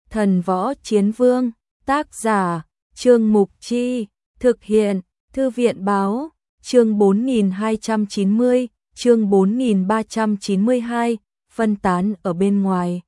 Thần Võ Chiến Vương, tác giả, Trương Mục Chi, thực hiện, Thư viện Báo, chương 4290, chương 4392, phân tán ở bên ngoài.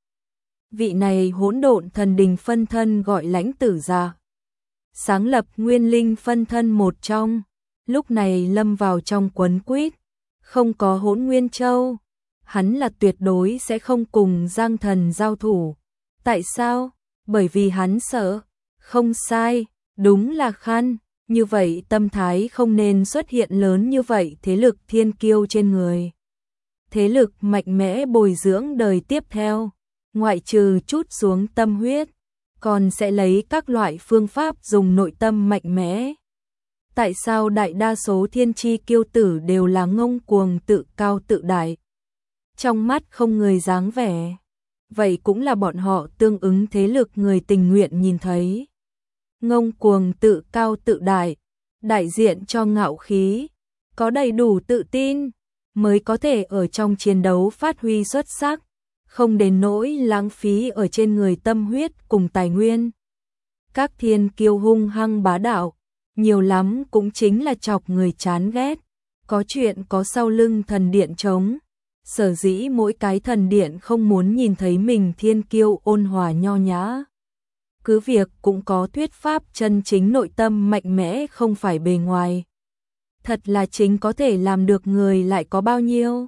Vị này hỗn độn thần đình phân thân gọi Lãnh Tử Dạ, sáng lập Nguyên Linh phân thân một trong, lúc này lâm vào trong quấn quýt, không có Hỗn Nguyên Châu, hắn là tuyệt đối sẽ không cùng Giang Thần giao thủ. Tại sao? Bởi vì hắn sợ. Không sai, đúng là khăn, như vậy tâm thái không nên xuất hiện lớn như vậy thế lực thiên kiêu trên người. Thế lực mạnh mẽ bồi dưỡng đời tiếp theo, ngoại trừ chút xuống tâm huyết, còn sẽ lấy các loại phương pháp dùng nội tâm mạnh mẽ. Tại sao đại đa số thiên chi kiêu tử đều là ngông cuồng tự cao tự đại? Trong mắt không người dáng vẻ. Vậy cũng là bọn họ tương ứng thế lực người tình nguyện nhìn thấy. Ngông cuồng tự cao tự đại, đại diện cho ngạo khí, có đầy đủ tự tin, mới có thể ở trong chiến đấu phát huy xuất sắc, không đến nỗi lãng phí ở trên người tâm huyết cùng tài nguyên. Các thiên kiêu hung hăng bá đạo, nhiều lắm cũng chính là chọc người chán ghét, có chuyện có sau lưng thần điện chống. Sở dĩ mỗi cái thần điện không muốn nhìn thấy mình thiên kiêu ôn hòa nho nhã. Cứ việc cũng có thuyết pháp chân chính nội tâm mạnh mẽ không phải bề ngoài. Thật là chính có thể làm được người lại có bao nhiêu.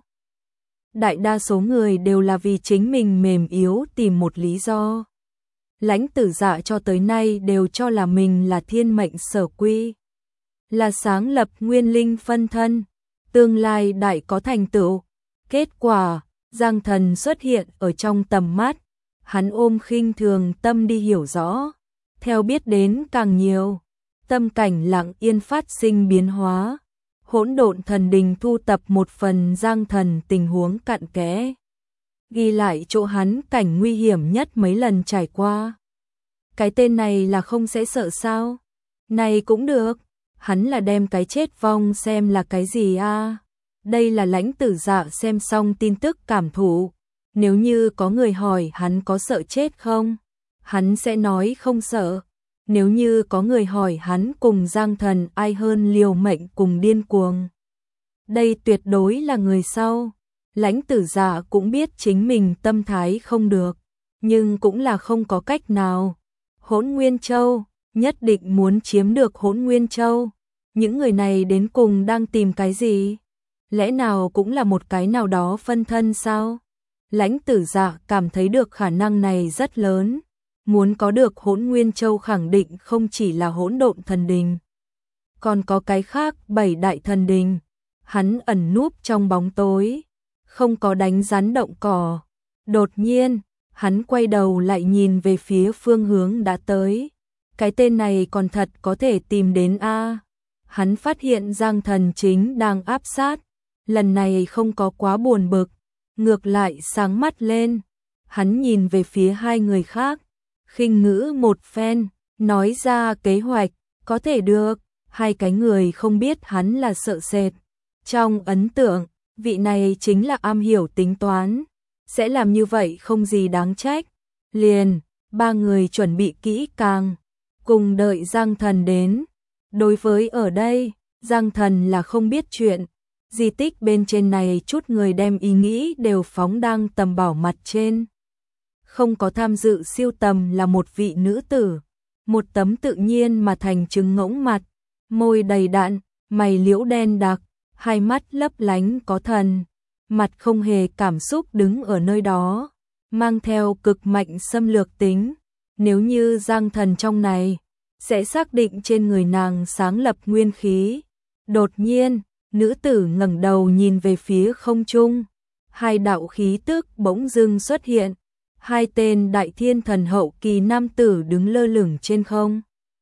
Đại đa số người đều là vì chính mình mềm yếu tìm một lý do. Lãnh Tử Dạ cho tới nay đều cho là mình là thiên mệnh sở quy. Là sáng lập Nguyên Linh phân thân, tương lai đại có thành tựu. Kết quả, Giang Thần xuất hiện ở trong tầm mắt, hắn ôm khinh thường tâm đi hiểu rõ, theo biết đến càng nhiều, tâm cảnh lặng yên phát sinh biến hóa. Hỗn độn thần đình thu tập một phần Giang Thần tình huống cặn kẽ, ghi lại chỗ hắn cảnh nguy hiểm nhất mấy lần trải qua. Cái tên này là không sẽ sợ sao? Này cũng được, hắn là đem cái chết vong xem là cái gì a? Đây là Lãnh Tử Dạ xem xong tin tức cảm thụ. Nếu như có người hỏi hắn có sợ chết không, hắn sẽ nói không sợ. Nếu như có người hỏi hắn cùng Giang Thần ai hơn liều mệnh cùng điên cuồng, đây tuyệt đối là người sau. Lãnh Tử Dạ cũng biết chính mình tâm thái không được, nhưng cũng là không có cách nào. Hỗn Nguyên Châu, nhất định muốn chiếm được Hỗn Nguyên Châu. Những người này đến cùng đang tìm cái gì? Lẽ nào cũng là một cái nào đó phân thân sao? Lãnh Tử Dạ cảm thấy được khả năng này rất lớn. Muốn có được Hỗn Nguyên Châu khẳng định không chỉ là hỗn độn thần đình. Còn có cái khác 7 đại thần đình. Hắn ẩn núp trong bóng tối, không có đánh rắn động cỏ. Đột nhiên, hắn quay đầu lại nhìn về phía phương hướng đã tới. Cái tên này còn thật có thể tìm đến a. Hắn phát hiện Giang Thần chính đang áp sát. Lần này không có quá buồn bực, ngược lại sáng mắt lên. Hắn nhìn về phía hai người khác, khinh ngữ một phen, nói ra kế hoạch, có thể được. Hai cái người không biết hắn là sợ sệt. Trong ấn tượng, vị này chính là am hiểu tính toán, sẽ làm như vậy không gì đáng trách. Liền, ba người chuẩn bị kỹ càng, cùng đợi Giang Thần đến. Đối với ở đây, Giang Thần là không biết chuyện. Di tích bên trên này chút người đem ý nghĩ đều phóng đăng tầm bảo mặt trên. Không có tham dự siêu tầm là một vị nữ tử, một tấm tự nhiên mà thành trứng ngỗng mặt, môi đầy đặn, mày liễu đen đặc, hai mắt lấp lánh có thần, mặt không hề cảm xúc đứng ở nơi đó, mang theo cực mạnh xâm lược tính. Nếu như Giang Thần trong này, sẽ xác định trên người nàng sáng lập nguyên khí. Đột nhiên, nữ tử ngẩng đầu nhìn về phía không trung, hai đạo khí tức bỗng dưng xuất hiện, hai tên đại thiên thần hậu kỳ nam tử đứng lơ lửng trên không.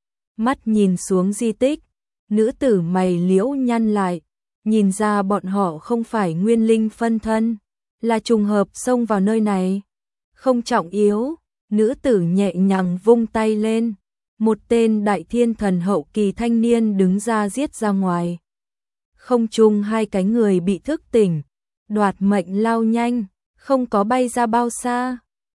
Mắt nhìn xuống di tích, nữ tử mày liễu nhăn lại, nhìn ra bọn họ không phải nguyên linh phân thân, là trùng hợp xông vào nơi này. Không trọng yếu, nữ tử nhẹ nhàng vung tay lên, một tên đại thiên thần hậu kỳ thanh niên đứng ra giết ra ngoài. Không chung hai cái người bị thức tỉnh, đoạt mệnh lao nhanh, không có bay ra bao xa.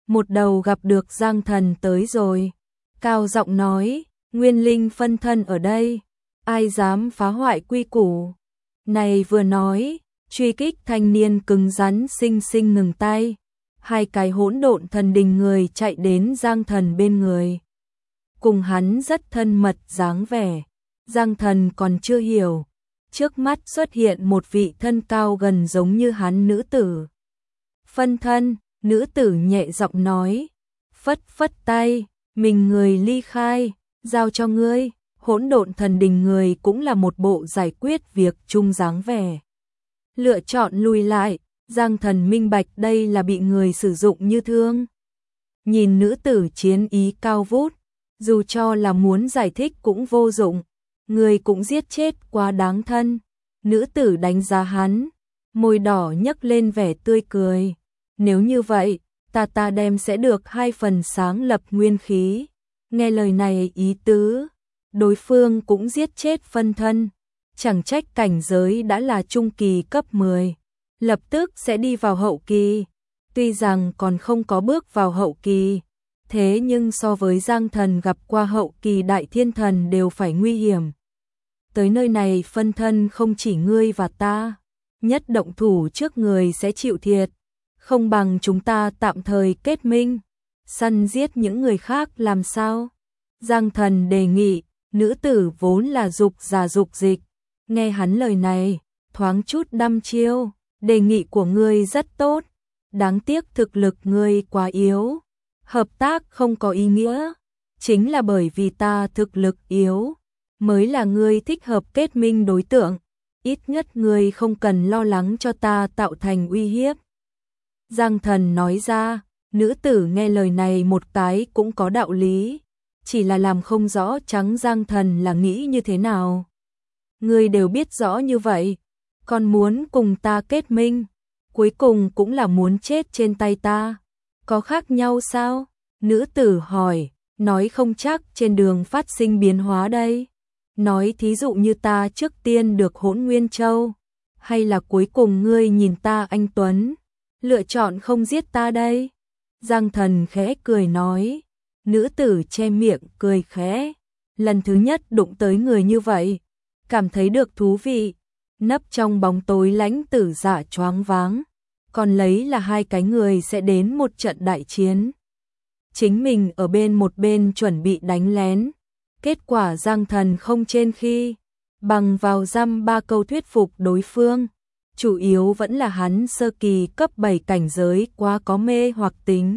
một đầu gặp được Giang Thần tới rồi. Cao giọng nói, Nguyên Linh phân thân ở đây, ai dám phá hoại quy củ. Này vừa nói, truy kích thanh niên cứng rắn xinh xinh ngừng tay. Hai cái hỗn độn thần đình người chạy đến Giang Thần bên người. Cùng hắn rất thân mật dáng vẻ. Giang Thần còn chưa hiểu. Trước mắt xuất hiện một vị thân cao gần giống như hắn nữ tử. Phân thân, nữ tử nhẹ giọng nói. Phất phất tay, mình người ly khai, giao cho ngươi. Hỗn độn thần đình người cũng là một bộ giải quyết việc chung dáng vẻ. Lựa chọn lùi lại, Giang Thần minh bạch đây là bị người sử dụng như thương. Nhìn nữ tử chiến ý cao vút, dù cho là muốn giải thích cũng vô dụng, người cũng giết chết quá đáng thân. Nữ tử đánh giá hắn, môi đỏ nhấc lên vẻ tươi cười. Nếu như vậy, ta đem sẽ được 2 phần sáng lập nguyên khí. Nghe lời này ý tứ, đối phương cũng giết chết phân thân. Chẳng trách cảnh giới đã là trung kỳ cấp 10. Lập tức sẽ đi vào hậu kỳ. Tuy rằng còn không có bước vào hậu kỳ, thế nhưng so với Giang Thần gặp qua hậu kỳ đại thiên thần đều phải nguy hiểm. Tới nơi này phân thân không chỉ ngươi và ta, nhất động thủ trước người sẽ chịu thiệt. Không bằng chúng ta tạm thời kết minh, săn giết những người khác làm sao? Giang Thần đề nghị, nữ tử vốn là dục giả dục dịch. Nghe hắn lời này, thoáng chút đăm chiêu, đề nghị của ngươi rất tốt, đáng tiếc thực lực ngươi quá yếu, hợp tác không có ý nghĩa, chính là bởi vì ta thực lực yếu, mới là ngươi thích hợp kết minh đối tượng, ít nhất ngươi không cần lo lắng cho ta tạo thành uy hiếp. Giang Thần nói ra, nữ tử nghe lời này một cái cũng có đạo lý, chỉ là làm không rõ trắng Giang Thần là nghĩ như thế nào. Ngươi đều biết rõ như vậy, còn muốn cùng ta kết minh, cuối cùng cũng là muốn chết trên tay ta. Có khác nhau sao? Nữ tử hỏi, nói không chắc trên đường phát sinh biến hóa đây. Nói thí dụ như ta trước tiên được Hỗn Nguyên Châu, hay là cuối cùng ngươi nhìn ta anh tuấn, lựa chọn không giết ta đây. Giang Thần khẽ cười nói, nữ tử che miệng cười khẽ, lần thứ nhất đụng tới người như vậy, cảm thấy được thú vị. Nấp trong bóng tối Lãnh Tử Dạ choáng váng, còn lấy là 2 cái người sẽ đến một trận đại chiến. Chính mình ở một bên chuẩn bị đánh lén, kết quả Giang Thần không trên khi, bằng vào dăm 3 câu thuyết phục đối phương, chủ yếu vẫn là hắn sơ kỳ cấp 7 cảnh giới quá có mê hoặc tính.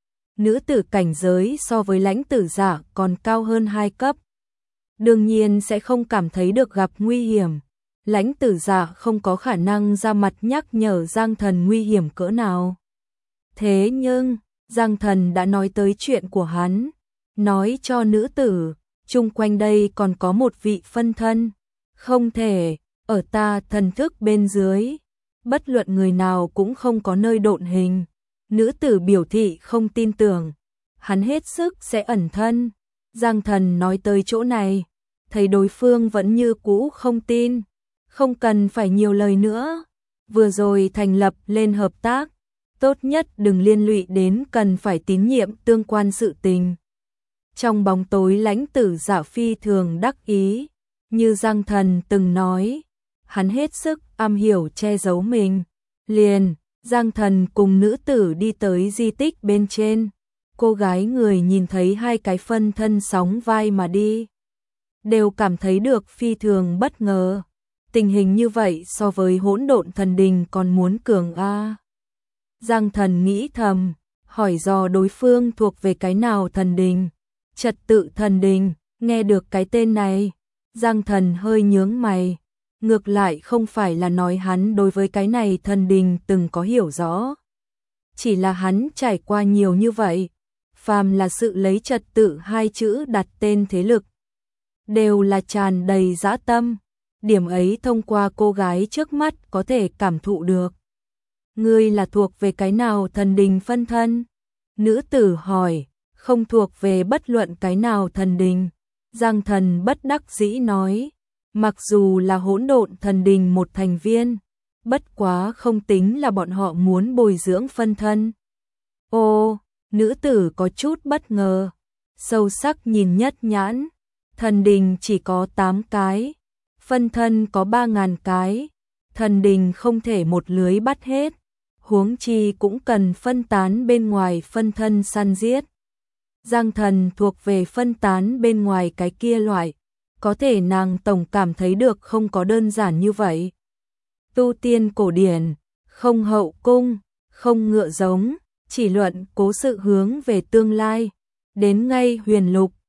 Nữ tử cảnh giới so với Lãnh Tử Dạ còn cao hơn 2 cấp. Đương nhiên sẽ không cảm thấy được gặp nguy hiểm. Lãnh Tử Dạ không có khả năng ra mặt nhắc nhở Giang Thần nguy hiểm cỡ nào. Thế nhưng, Giang Thần đã nói tới chuyện của hắn, nói cho nữ tử, chung quanh đây còn có một vị phân thân, không thể, ở ta thần thức bên dưới, bất luận người nào cũng không có nơi độn hình. Nữ tử biểu thị không tin tưởng, hắn hết sức sẽ ẩn thân. Giang Thần nói tới chỗ này, thấy đối phương vẫn như cũ không tin, không cần phải nhiều lời nữa. Vừa rồi thành lập lên hợp tác, tốt nhất đừng liên lụy đến cần phải tín nhiệm tương quan sự tình. Trong bóng tối Lãnh Tử Dạ phi thường đắc ý, như Giang Thần từng nói, hắn hết sức am hiểu che giấu mình. Liền, Giang Thần cùng nữ tử đi tới di tích bên trên, cô gái người nhìn thấy 2 cái phân thân sóng vai mà đi, đều cảm thấy được phi thường bất ngờ. Tình hình như vậy so với Hỗn Độn Thần Đình còn muốn cường a. Giang Thần nghĩ thầm, hỏi dò đối phương thuộc về cái nào thần đình. Trật Tự Thần Đình. Nghe được cái tên này, Giang Thần hơi nhướng mày. Ngược lại không phải là nói hắn đối với cái này thần đình từng có hiểu rõ, chỉ là hắn trải qua nhiều như vậy, phàm là sự lấy trật tự 2 chữ đặt tên thế lực, đều là tràn đầy dã tâm. Điểm ấy thông qua cô gái trước mắt có thể cảm thụ được. Ngươi là thuộc về cái nào thần đình phân thân? Nữ tử hỏi. Không thuộc về bất luận cái nào thần đình. Giang Thần bất đắc dĩ nói. Mặc dù là Hỗn Độn Thần Đình một thành viên, bất quá không tính là bọn họ muốn bồi dưỡng phân thân. Ồ, Nữ tử có chút bất ngờ, sâu sắc nhìn Nhất Nhãn, thần đình chỉ có 8 cái, phân thân có 3.000 cái, thần đình không thể một lưới bắt hết, huống chi cũng cần phân tán bên ngoài phân thân săn giết. Giang thần thuộc về phân tán bên ngoài cái kia loại, có thể nàng tổng cảm thấy được không có đơn giản như vậy. Tu tiên cổ điển, không hậu cung, không ngựa giống, chỉ luận cố sự hướng về tương lai, đến ngay huyền lục,